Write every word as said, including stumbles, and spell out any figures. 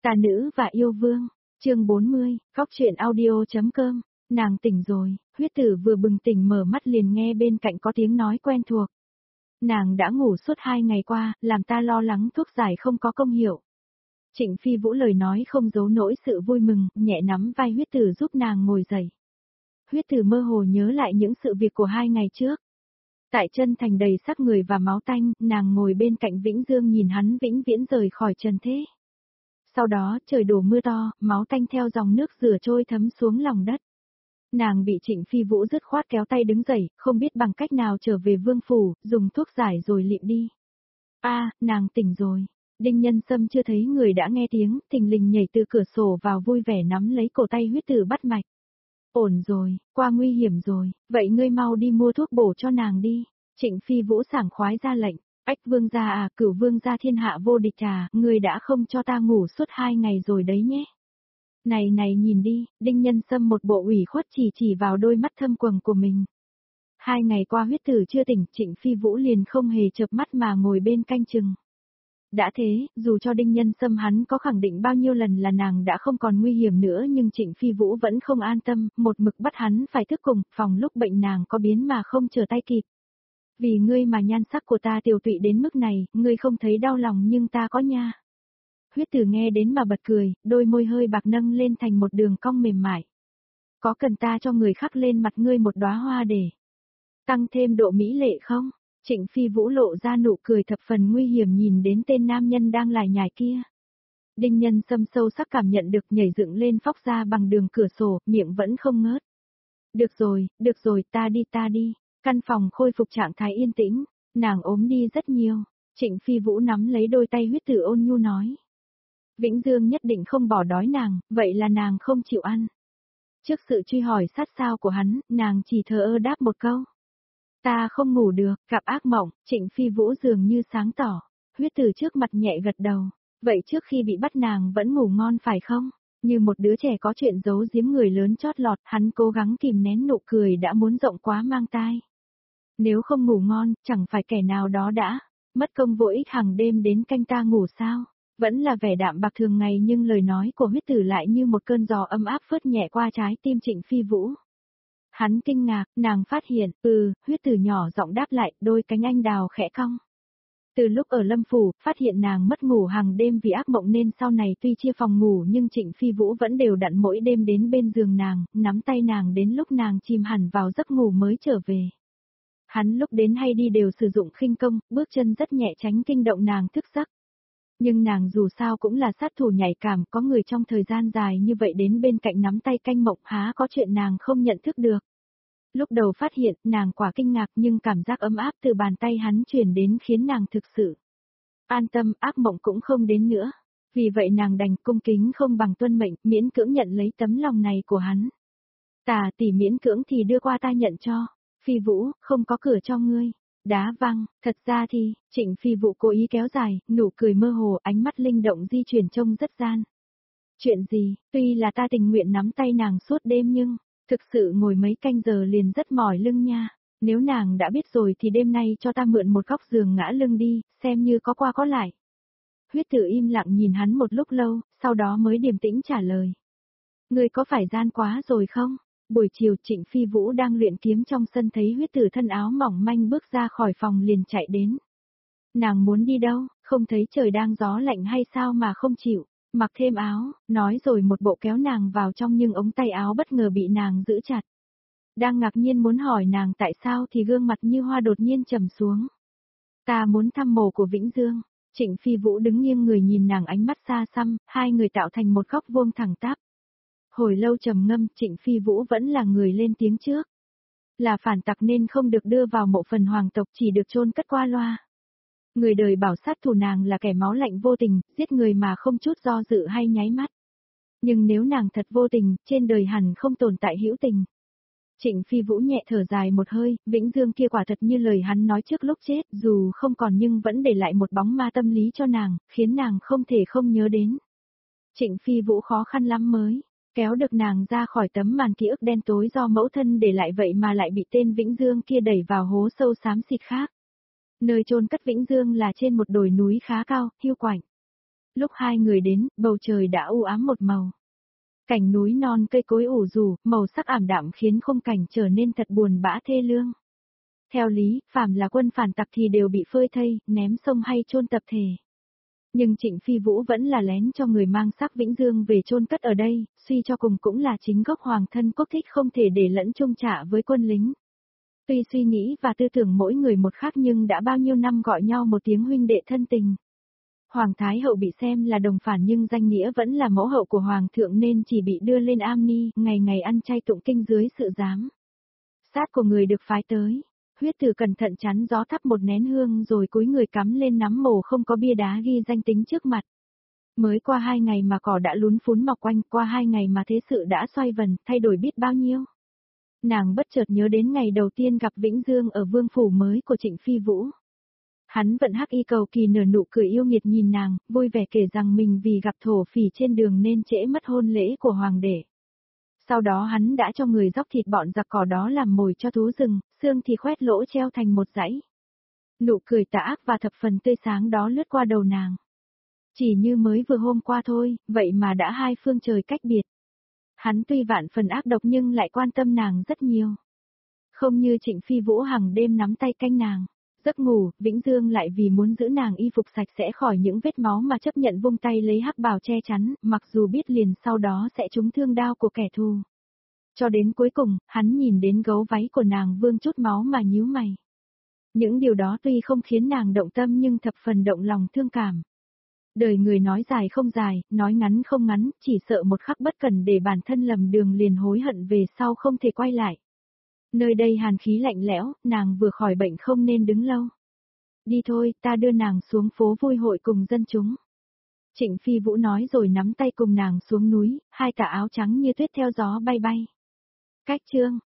Tà nữ và yêu vương, chương bốn mươi, góc truyện audio.com, nàng tỉnh rồi, huyết tử vừa bừng tỉnh mở mắt liền nghe bên cạnh có tiếng nói quen thuộc. Nàng đã ngủ suốt hai ngày qua, làm ta lo lắng thuốc giải không có công hiệu. Trịnh Phi Vũ lời nói không giấu nỗi sự vui mừng, nhẹ nắm vai huyết tử giúp nàng ngồi dậy. Huyết tử mơ hồ nhớ lại những sự việc của hai ngày trước. Tại chân thành đầy xác người và máu tanh, nàng ngồi bên cạnh Vĩnh Dương nhìn hắn vĩnh viễn rời khỏi trần thế. Sau đó, trời đổ mưa to, máu tanh theo dòng nước rửa trôi thấm xuống lòng đất. Nàng bị Trịnh Phi Vũ dứt khoát kéo tay đứng dậy, không biết bằng cách nào trở về vương phủ, dùng thuốc giải rồi lịm đi. A, nàng tỉnh rồi. Đinh Nhân Sâm chưa thấy người đã nghe tiếng, thình lình nhảy từ cửa sổ vào vui vẻ nắm lấy cổ tay huyết tử bắt mạch. Ổn rồi, qua nguy hiểm rồi, vậy ngươi mau đi mua thuốc bổ cho nàng đi. Trịnh Phi Vũ sảng khoái ra lệnh. Ách vương gia à, cửu vương gia thiên hạ vô địch à, ngươi đã không cho ta ngủ suốt hai ngày rồi đấy nhé. Này này nhìn đi, Đinh Nhân Sâm một bộ ủy khuất chỉ chỉ vào đôi mắt thâm quầng của mình. Hai ngày qua huyết tử chưa tỉnh, Trịnh Phi Vũ liền không hề chợp mắt mà ngồi bên canh chừng. Đã thế, dù cho Đinh Nhân Sâm hắn có khẳng định bao nhiêu lần là nàng đã không còn nguy hiểm nữa nhưng Trịnh Phi Vũ vẫn không an tâm, một mực bắt hắn phải thức cùng, phòng lúc bệnh nàng có biến mà không trở tay kịp. Vì ngươi mà nhan sắc của ta tiều tụy đến mức này, ngươi không thấy đau lòng nhưng ta có nha. Huyết tử nghe đến mà bật cười, đôi môi hơi bạc nâng lên thành một đường cong mềm mại. Có cần ta cho người khắc lên mặt ngươi một đóa hoa để tăng thêm độ mỹ lệ không? Trịnh Phi Vũ lộ ra nụ cười thập phần nguy hiểm nhìn đến tên nam nhân đang lải nhải kia. Đinh Nhân Sâm sâu sắc cảm nhận được nhảy dựng lên phóc ra bằng đường cửa sổ, miệng vẫn không ngớt. Được rồi, được rồi, ta đi ta đi. Căn phòng khôi phục trạng thái yên tĩnh, nàng ốm đi rất nhiều. Trịnh Phi Vũ nắm lấy đôi tay huyết tử ôn nhu nói. Vĩnh Dương nhất định không bỏ đói nàng, vậy là nàng không chịu ăn. Trước sự truy hỏi sát sao của hắn, nàng chỉ thờ ơ đáp một câu. Ta không ngủ được, gặp ác mộng, Trịnh Phi Vũ dường như sáng tỏ. Huyết tử trước mặt nhẹ gật đầu. Vậy trước khi bị bắt nàng vẫn ngủ ngon phải không? Như một đứa trẻ có chuyện giấu giếm người lớn chót lọt, hắn cố gắng kìm nén nụ cười đã muốn rộng quá mang tai. Nếu không ngủ ngon, chẳng phải kẻ nào đó đã mất công vô ích hàng đêm đến canh ta ngủ sao? Vẫn là vẻ đạm bạc thường ngày nhưng lời nói của huyết tử lại như một cơn gió ấm áp phớt nhẹ qua trái tim Trịnh Phi Vũ. Hắn kinh ngạc, nàng phát hiện, ừ, huyết tử nhỏ giọng đáp lại, đôi cánh anh đào khẽ cong. Từ lúc ở Lâm Phủ, phát hiện nàng mất ngủ hàng đêm vì ác mộng nên sau này tuy chia phòng ngủ nhưng Trịnh Phi Vũ vẫn đều đặn mỗi đêm đến bên giường nàng, nắm tay nàng đến lúc nàng chìm hẳn vào giấc ngủ mới trở về. Hắn lúc đến hay đi đều sử dụng khinh công, bước chân rất nhẹ tránh kinh động nàng thức giấc. Nhưng nàng dù sao cũng là sát thủ nhạy cảm, có người trong thời gian dài như vậy đến bên cạnh nắm tay canh mộng há có chuyện nàng không nhận thức được. Lúc đầu phát hiện, nàng quả kinh ngạc nhưng cảm giác ấm áp từ bàn tay hắn truyền đến khiến nàng thực sự an tâm, ác mộng cũng không đến nữa. Vì vậy nàng đành cung kính không bằng tuân mệnh, miễn cưỡng nhận lấy tấm lòng này của hắn. Tà tỷ miễn cưỡng thì đưa qua ta nhận cho. Phi Vũ, không có cửa cho ngươi. Đá văng, thật ra thì, Trịnh Phi Vũ cố ý kéo dài, nụ cười mơ hồ, ánh mắt linh động di chuyển trông rất gian. Chuyện gì, tuy là ta tình nguyện nắm tay nàng suốt đêm nhưng, thực sự ngồi mấy canh giờ liền rất mỏi lưng nha. Nếu nàng đã biết rồi thì đêm nay cho ta mượn một góc giường ngã lưng đi, xem như có qua có lại. Huyết tử im lặng nhìn hắn một lúc lâu, sau đó mới điềm tĩnh trả lời. Ngươi có phải gian quá rồi không? Buổi chiều Trịnh Phi Vũ đang luyện kiếm trong sân thấy huyết tử thân áo mỏng manh bước ra khỏi phòng liền chạy đến. Nàng muốn đi đâu, không thấy trời đang gió lạnh hay sao mà không chịu, mặc thêm áo, nói rồi một bộ kéo nàng vào trong nhưng ống tay áo bất ngờ bị nàng giữ chặt. Đang ngạc nhiên muốn hỏi nàng tại sao thì gương mặt như hoa đột nhiên trầm xuống. Ta muốn thăm mồ của Vĩnh Dương. Trịnh Phi Vũ đứng nghiêng người nhìn nàng ánh mắt xa xăm, hai người tạo thành một góc vuông thẳng tắp. Hồi lâu trầm ngâm, Trịnh Phi Vũ vẫn là người lên tiếng trước. Là phản tặc nên không được đưa vào mộ phần hoàng tộc, chỉ được chôn cất qua loa. Người đời bảo sát thủ nàng là kẻ máu lạnh vô tình, giết người mà không chút do dự hay nháy mắt. Nhưng nếu nàng thật vô tình, trên đời hẳn không tồn tại hữu tình. Trịnh Phi Vũ nhẹ thở dài một hơi, Vĩnh Dương kia quả thật như lời hắn nói trước lúc chết, dù không còn nhưng vẫn để lại một bóng ma tâm lý cho nàng, khiến nàng không thể không nhớ đến. Trịnh Phi Vũ khó khăn lắm mới kéo được nàng ra khỏi tấm màn ký ức đen tối do mẫu thân để lại, vậy mà lại bị tên Vĩnh Dương kia đẩy vào hố sâu xám xịt khác. Nơi chôn cất Vĩnh Dương là trên một đồi núi khá cao, hiu quạnh. Lúc hai người đến, bầu trời đã u ám một màu. Cảnh núi non cây cối ủ rủ, màu sắc ảm đạm khiến khung cảnh trở nên thật buồn bã thê lương. Theo lý, phàm là quân phản tặc thì đều bị phơi thây, ném sông hay chôn tập thể. Nhưng Trịnh Phi Vũ vẫn là lén cho người mang xác Vĩnh Dương về chôn cất ở đây, suy cho cùng cũng là chính gốc hoàng thân quốc thích không thể để lẫn chung trả với quân lính. Tuy suy nghĩ và tư tưởng mỗi người một khác nhưng đã bao nhiêu năm gọi nhau một tiếng huynh đệ thân tình. Hoàng Thái Hậu bị xem là đồng phản nhưng danh nghĩa vẫn là mẫu hậu của Hoàng thượng nên chỉ bị đưa lên am ni, ngày ngày ăn chay tụng kinh dưới sự giám sát của người được phái tới. Huyết Tử cẩn thận chắn gió thắp một nén hương rồi cúi người cắm lên nắm mồ không có bia đá ghi danh tính trước mặt. Mới qua hai ngày mà cỏ đã lún phún mọc quanh, qua hai ngày mà thế sự đã xoay vần, thay đổi biết bao nhiêu. Nàng bất chợt nhớ đến ngày đầu tiên gặp Vĩnh Dương ở vương phủ mới của Trịnh Phi Vũ. Hắn vẫn hắc y cầu kỳ nở nụ cười yêu nghiệt nhìn nàng, vui vẻ kể rằng mình vì gặp thổ phỉ trên đường nên trễ mất hôn lễ của hoàng đệ. Sau đó hắn đã cho người dóc thịt bọn giặc cỏ đó làm mồi cho thú rừng, xương thì khoét lỗ treo thành một dãy. Nụ cười tà ác và thập phần tươi sáng đó lướt qua đầu nàng. Chỉ như mới vừa hôm qua thôi, vậy mà đã hai phương trời cách biệt. Hắn tuy vạn phần ác độc nhưng lại quan tâm nàng rất nhiều. Không như Trịnh Phi Vũ hàng đêm nắm tay canh nàng. Giấc ngủ, Vĩnh Dương lại vì muốn giữ nàng y phục sạch sẽ khỏi những vết máu mà chấp nhận vung tay lấy hắc bào che chắn, mặc dù biết liền sau đó sẽ trúng thương đao của kẻ thù. Cho đến cuối cùng, hắn nhìn đến gấu váy của nàng vương chút máu mà nhíu mày. Những điều đó tuy không khiến nàng động tâm nhưng thập phần động lòng thương cảm. Đời người nói dài không dài, nói ngắn không ngắn, chỉ sợ một khắc bất cần để bản thân lầm đường liền hối hận về sau không thể quay lại. Nơi đây hàn khí lạnh lẽo, nàng vừa khỏi bệnh không nên đứng lâu. Đi thôi, ta đưa nàng xuống phố vui hội cùng dân chúng. Trịnh Phi Vũ nói rồi nắm tay cùng nàng xuống núi, hai tà áo trắng như tuyết theo gió bay bay. Cách chương